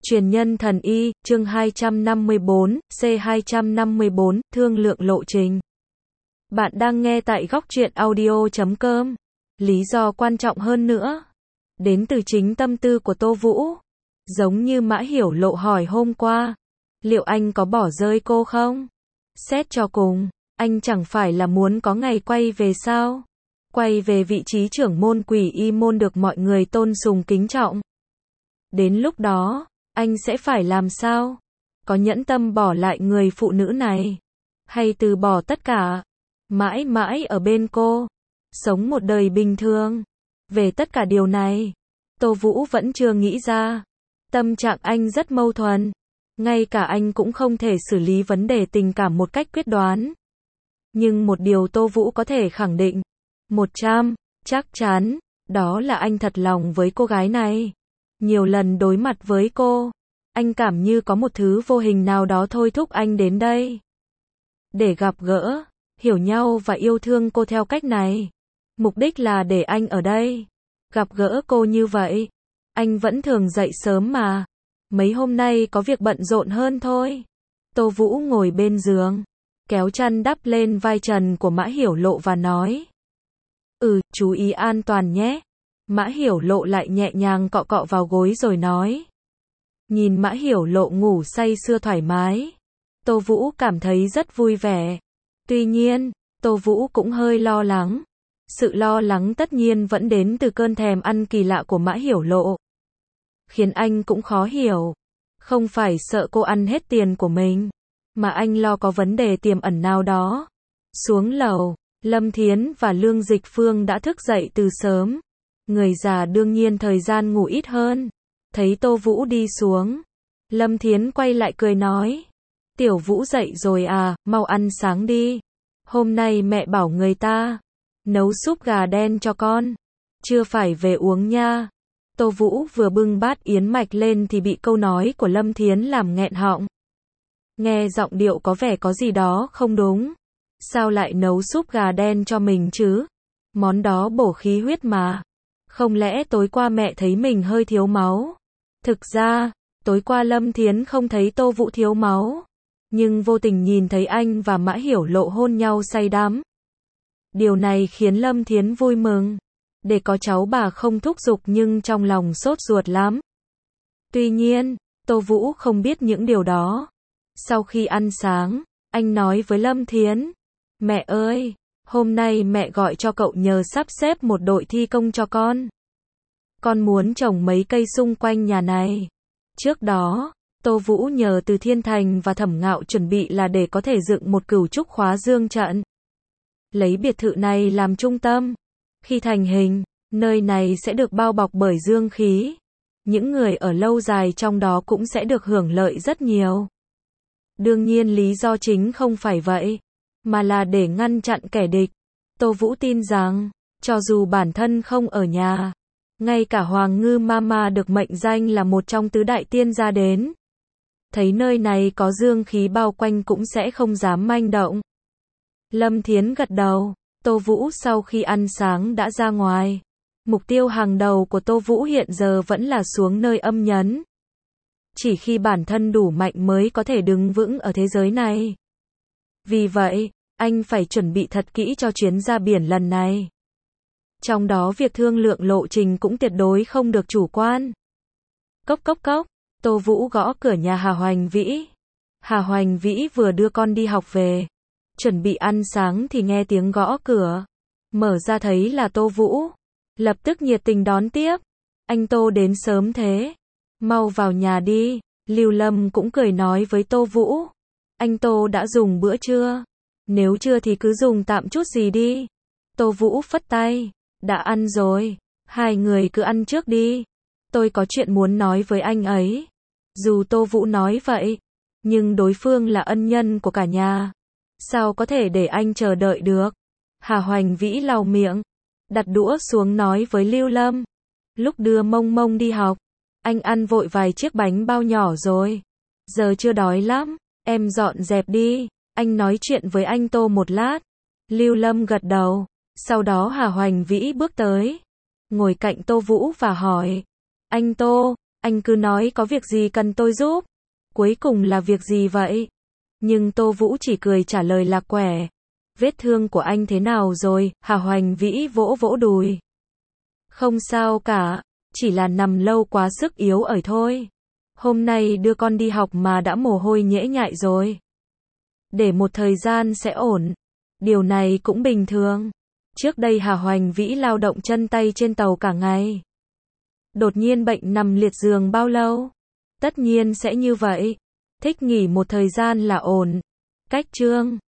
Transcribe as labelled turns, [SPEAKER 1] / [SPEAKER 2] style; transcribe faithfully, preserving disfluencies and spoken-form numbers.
[SPEAKER 1] Truyền nhân thần y, chương hai trăm năm mươi bốn, C hai trăm năm mươi bốn, thương lượng lộ trình. Bạn đang nghe tại góc truyện audio chấm com. Lý do quan trọng hơn nữa, đến từ chính tâm tư của Tô Vũ. Giống như Mã Hiểu Lộ hỏi hôm qua, liệu anh có bỏ rơi cô không? Xét cho cùng, anh chẳng phải là muốn có ngày quay về sao? Quay về vị trí trưởng môn Quỷ Y môn được mọi người tôn sùng kính trọng. Đến lúc đó, anh sẽ phải làm sao? Có nhẫn tâm bỏ lại người phụ nữ này? Hay từ bỏ tất cả? Mãi mãi ở bên cô? Sống một đời bình thường? Về tất cả điều này, Tô Vũ vẫn chưa nghĩ ra. Tâm trạng anh rất mâu thuẫn. Ngay cả anh cũng không thể xử lý vấn đề tình cảm một cách quyết đoán. Nhưng một điều Tô Vũ có thể khẳng định, một trăm, chắc chắn, đó là anh thật lòng với cô gái này. Nhiều lần đối mặt với cô, anh cảm như có một thứ vô hình nào đó thôi thúc anh đến đây. Để gặp gỡ, hiểu nhau và yêu thương cô theo cách này. Mục đích là để anh ở đây, gặp gỡ cô như vậy. Anh vẫn thường dậy sớm mà. Mấy hôm nay có việc bận rộn hơn thôi. Tô Vũ ngồi bên giường, kéo chăn đắp lên vai trần của Mã Hiểu Lộ và nói. Ừ, chú ý an toàn nhé. Mã Hiểu Lộ lại nhẹ nhàng cọ cọ vào gối rồi nói. Nhìn Mã Hiểu Lộ ngủ say sưa thoải mái, Tô Vũ cảm thấy rất vui vẻ. Tuy nhiên, Tô Vũ cũng hơi lo lắng. Sự lo lắng tất nhiên vẫn đến từ cơn thèm ăn kỳ lạ của Mã Hiểu Lộ. Khiến anh cũng khó hiểu. Không phải sợ cô ăn hết tiền của mình, mà anh lo có vấn đề tiềm ẩn nào đó. Xuống lầu, Lâm Thiến và Lương Dịch Phương đã thức dậy từ sớm. Người già đương nhiên thời gian ngủ ít hơn. Thấy Tô Vũ đi xuống, Lâm Thiến quay lại cười nói. Tiểu Vũ dậy rồi à, mau ăn sáng đi. Hôm nay mẹ bảo người ta nấu súp gà đen cho con. Chưa phải về uống nha. Tô Vũ vừa bưng bát yến mạch lên thì bị câu nói của Lâm Thiến làm nghẹn họng. Nghe giọng điệu có vẻ có gì đó không đúng. Sao lại nấu súp gà đen cho mình chứ? Món đó bổ khí huyết mà. Không lẽ tối qua mẹ thấy mình hơi thiếu máu? Thực ra, tối qua Lâm Thiến không thấy Tô Vũ thiếu máu, nhưng vô tình nhìn thấy anh và Mã Hiểu Lộ hôn nhau say đắm. Điều này khiến Lâm Thiến vui mừng. Để có cháu bà không thúc giục nhưng trong lòng sốt ruột lắm. Tuy nhiên, Tô Vũ không biết những điều đó. Sau khi ăn sáng, anh nói với Lâm Thiến. Mẹ ơi, hôm nay mẹ gọi cho cậu nhờ sắp xếp một đội thi công cho con. Con muốn trồng mấy cây xung quanh nhà này. Trước đó, Tô Vũ nhờ Từ Thiên Thành và Thẩm Ngạo chuẩn bị là để có thể dựng một cửu trúc khóa dương trận. Lấy biệt thự này làm trung tâm. Khi thành hình, nơi này sẽ được bao bọc bởi dương khí. Những người ở lâu dài trong đó cũng sẽ được hưởng lợi rất nhiều. Đương nhiên lý do chính không phải vậy, mà là để ngăn chặn kẻ địch. Tô Vũ tin rằng, cho dù bản thân không ở nhà, ngay cả Hoàng Ngư Mama được mệnh danh là một trong tứ đại tiên gia đến, thấy nơi này có dương khí bao quanh cũng sẽ không dám manh động. Lâm Thiến gật đầu. Tô Vũ sau khi ăn sáng đã ra ngoài. Mục tiêu hàng đầu của Tô Vũ hiện giờ vẫn là xuống nơi âm nhấn. Chỉ khi bản thân đủ mạnh mới có thể đứng vững ở thế giới này. Vì vậy, anh phải chuẩn bị thật kỹ cho chuyến ra biển lần này. Trong đó việc thương lượng lộ trình cũng tuyệt đối không được chủ quan. Cốc cốc cốc, Tô Vũ gõ cửa nhà Hà Hoành Vĩ. Hà Hoành Vĩ vừa đưa con đi học về, chuẩn bị ăn sáng thì nghe tiếng gõ cửa. Mở ra thấy là Tô Vũ. Lập tức nhiệt tình đón tiếp. Anh Tô đến sớm thế. Mau vào nhà đi. Lưu Lâm cũng cười nói với Tô Vũ. Anh Tô đã dùng bữa trưa? Nếu chưa thì cứ dùng tạm chút gì đi. Tô Vũ phất tay. Đã ăn rồi. Hai người cứ ăn trước đi. Tôi có chuyện muốn nói với anh ấy. Dù Tô Vũ nói vậy, nhưng đối phương là ân nhân của cả nhà. Sao có thể để anh chờ đợi được? Hà Hoành Vĩ lau miệng, đặt đũa xuống nói với Lưu Lâm. Lúc đưa Mông Mông đi học, anh ăn vội vài chiếc bánh bao nhỏ rồi. Giờ chưa đói lắm, em dọn dẹp đi, anh nói chuyện với anh Tô một lát. Lưu Lâm gật đầu, sau đó Hà Hoành Vĩ bước tới, ngồi cạnh Tô Vũ và hỏi. Anh Tô, Anh cứ nói có việc gì cần tôi giúp. Cuối cùng là việc gì vậy? Nhưng Tô Vũ chỉ cười trả lời lạc quẻ. Vết thương của anh thế nào rồi? Hà Hoành Vĩ vỗ vỗ đùi. Không sao cả, chỉ là nằm lâu quá sức yếu ỏi thôi. Hôm nay đưa con đi học mà đã mồ hôi nhễ nhại rồi. Để một thời gian sẽ ổn. Điều này cũng bình thường. Trước đây Hà Hoành Vĩ lao động chân tay trên tàu cả ngày. Đột nhiên bệnh nằm liệt giường bao lâu? Tất nhiên sẽ như vậy. Thích nghỉ một thời gian là ổn. Cách chương